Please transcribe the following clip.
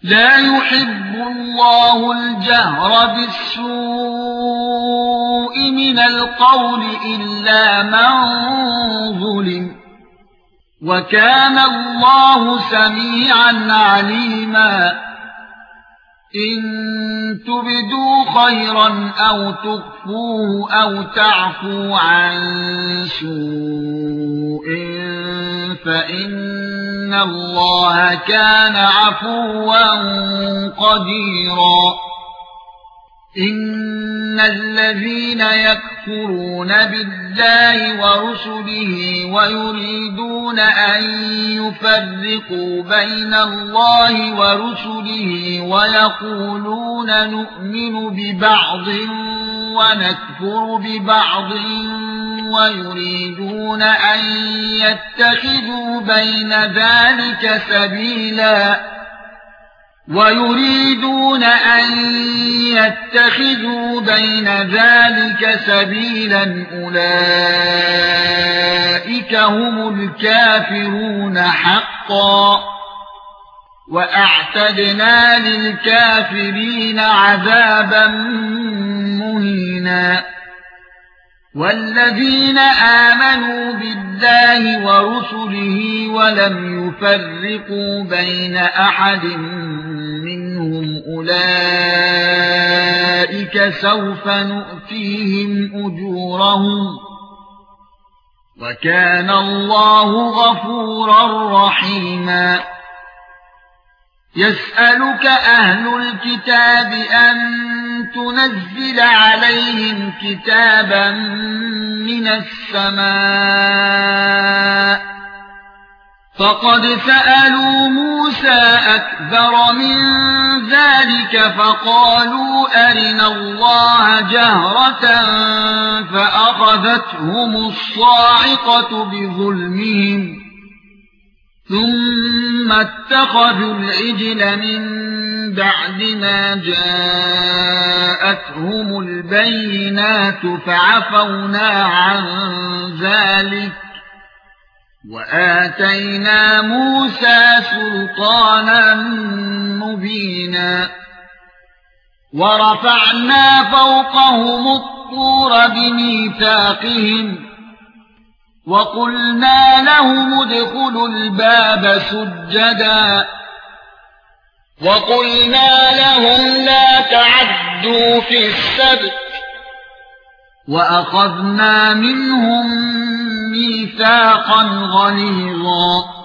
لا يحب الله الجهر بالسوء من القول إلا من ظلم وكان الله سميعا عليما إن تبدوا خيرا أو تخفوه أو تعفو عن سوء فإن الله كان عفوا قديرا إن الذين يكفرون بالله ورسله ويريدون أن يفرقوا بين الله ورسله ويقولون نؤمن ببعض ونكفر ببعض ويريدون أن يتخذوا بين ذلك سبيلا أولئك هم الكافرون حقا وأعتدنا للكافرين عذابا مهينا والذين آمنوا بالله ورسله ولم يفرقوا بين أحد منهم أولئك سوف نؤتيهم أجورهم وكان الله غفورا رحيما يسألك أهل الكتاب أن تنزل عليهم كتابا من السماء فقد سألوا موسى أكبر من ذلك فقالوا أرنا الله جهرة فأخذتهم الصاعقة بظلمهم ثم اتخذوا العجل من بعد ما جاءتهم البينات فعفونا عن ذلك وآتينا موسى سلطانا مبينا ورفعنا فوقهم الطور بميثاقهم وقلنا لهم ادخلوا الباب سجدا وقلنا لهم لا تعدوا في السبت وأخذنا منهم ميثاقا غليظا